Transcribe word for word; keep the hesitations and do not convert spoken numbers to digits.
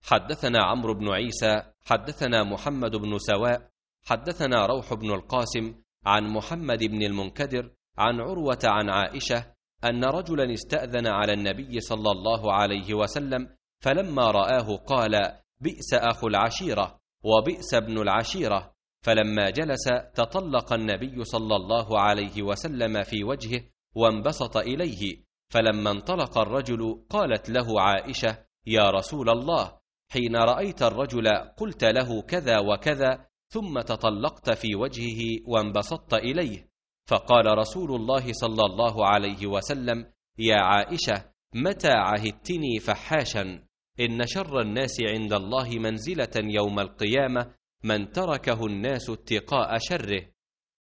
حدثنا عمرو بن عيسى حدثنا محمد بن سواء حدثنا روح بن القاسم عن محمد بن المنكدر عن عروة عن عائشة أن رجلا استأذن على النبي صلى الله عليه وسلم، فلما رآه قال: بئس أخو العشيرة وبئس ابن العشيرة. فلما جلس تطلق النبي صلى الله عليه وسلم في وجهه وانبسط إليه، فلما انطلق الرجل قالت له عائشة: يا رسول الله، حين رأيت الرجل قلت له كذا وكذا ثم تطلقت في وجهه وانبسطت إليه. فقال رسول الله صلى الله عليه وسلم: يا عائشة، متى عهدتني فحاشا؟ إن شر الناس عند الله منزلة يوم القيامة من تركه الناس اتقاء شره.